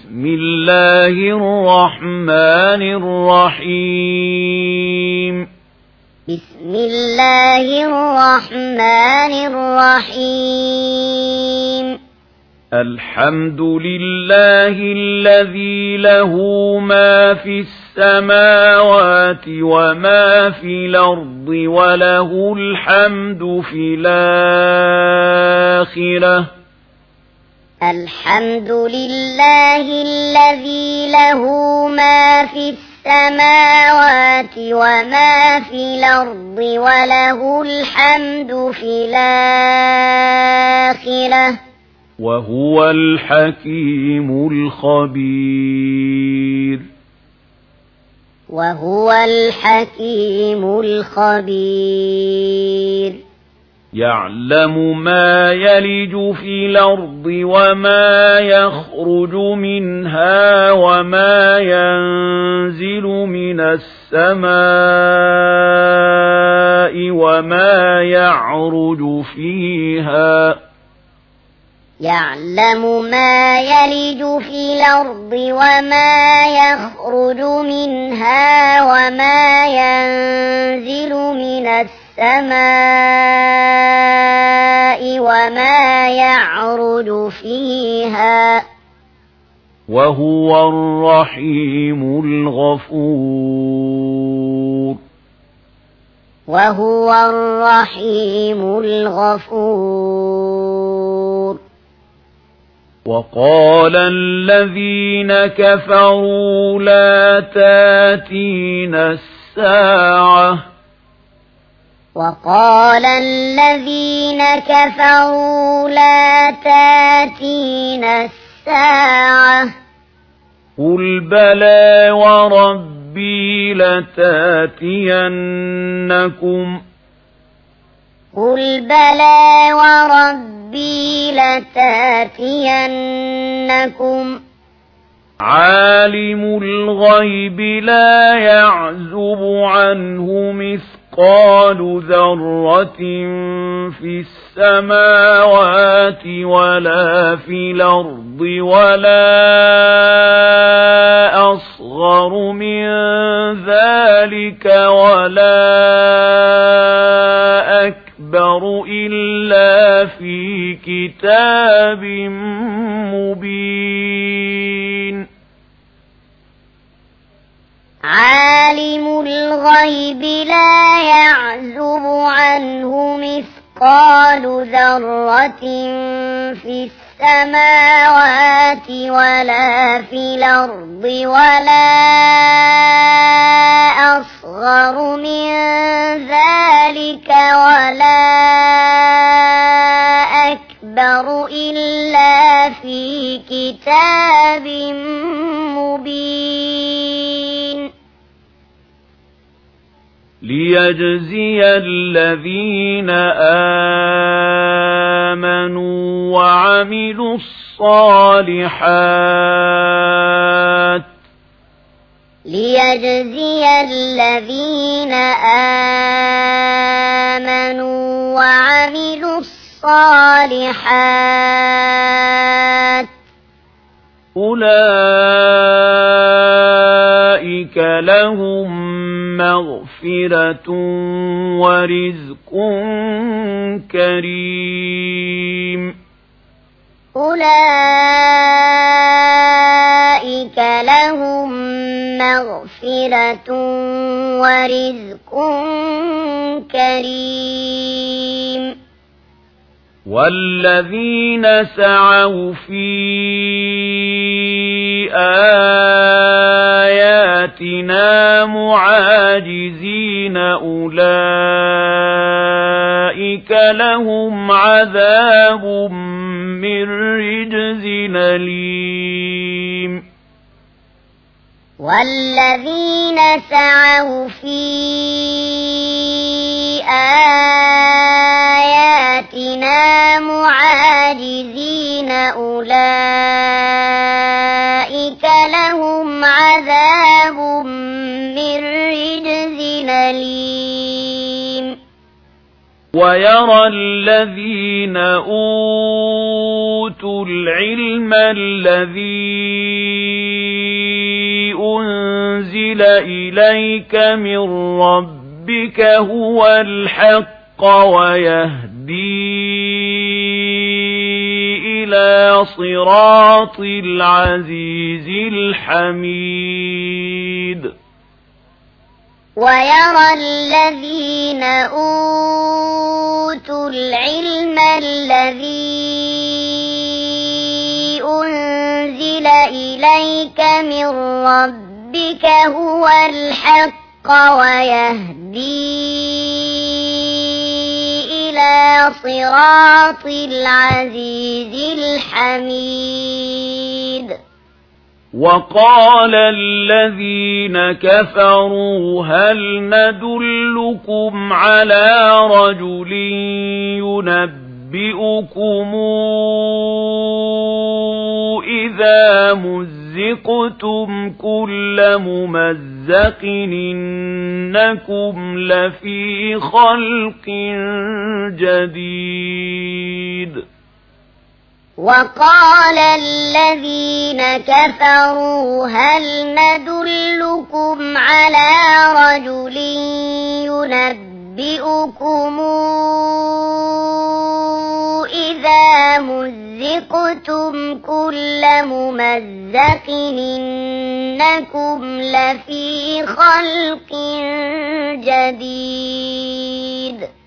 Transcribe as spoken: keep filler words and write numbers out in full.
بسم الله الرحمن الرحيم بسم الله الرحمن الرحيم الحمد لله الذي له ما في السماوات وما في الأرض وله الحمد في الآخرة الحمد لله الذي له ما في السماوات وما في الأرض وله الحمد في الآخرة وهو الحكيم الخبير وهو الحكيم الخبير يعلم ما يلج في الأرض وما يخرج منها وما ينزل من السماء وما يعرج فيها يعلم ما يلج في الأرض وما يخرج منها وما ينزل من السماء وما يعرج فيها وهو الرحيم الغفور وهو الرحيم الغفور وقال الذين كفروا لا تاتينا الساعة وقال الذين كفروا لا تاتينا الساعة قل بلى وربي لتاتينكم قل بلى وربي لتاتينكم عالم الغيب لا يعزب عنه مثقال ذرة في السماوات ولا في الأرض ولا أصغر من ذلك ولا أكبر إلا في كتاب مبين عالم الغيب لا يعزب عنه مثقال ذرة في السماوات ولا في الأرض ولا أصغر من ذلك ولا أكبر إلا في كتاب مبين ليجزي الذين آمنوا وعملوا الصالحات ليجزي الذين آمنوا وعملوا الصالحات أولئك لهم مغفرة ورزق كريم أولئك لهم مغفرة ورزق كريم والذين سعوا في آياتنا معاجزين أولئك لهم عذاب من رجز أليم والذين سعوا في آياتنا معاجزين أولئك لهم عذاب من رجز أليم ويرى الذين أوتوا العلم الذي أنزل إليك من ربك هو الحق ويهدي إلى صراط العزيز الحميد ويرى الذين أوتوا العلم الذي أنزل إليك من ربك هو الحق ويهدي إلى صراط العزيز الحميد وقال الذين كفروا هل ندلكم على رجل ينبئكم إذا مزقتم كل ممزق إنكم لفي خلق جديد وقال الذين كفروا هل ندلكم على رجل ينبئكم إذا مزقتم كل ممزق إنكم لفي خلق جديد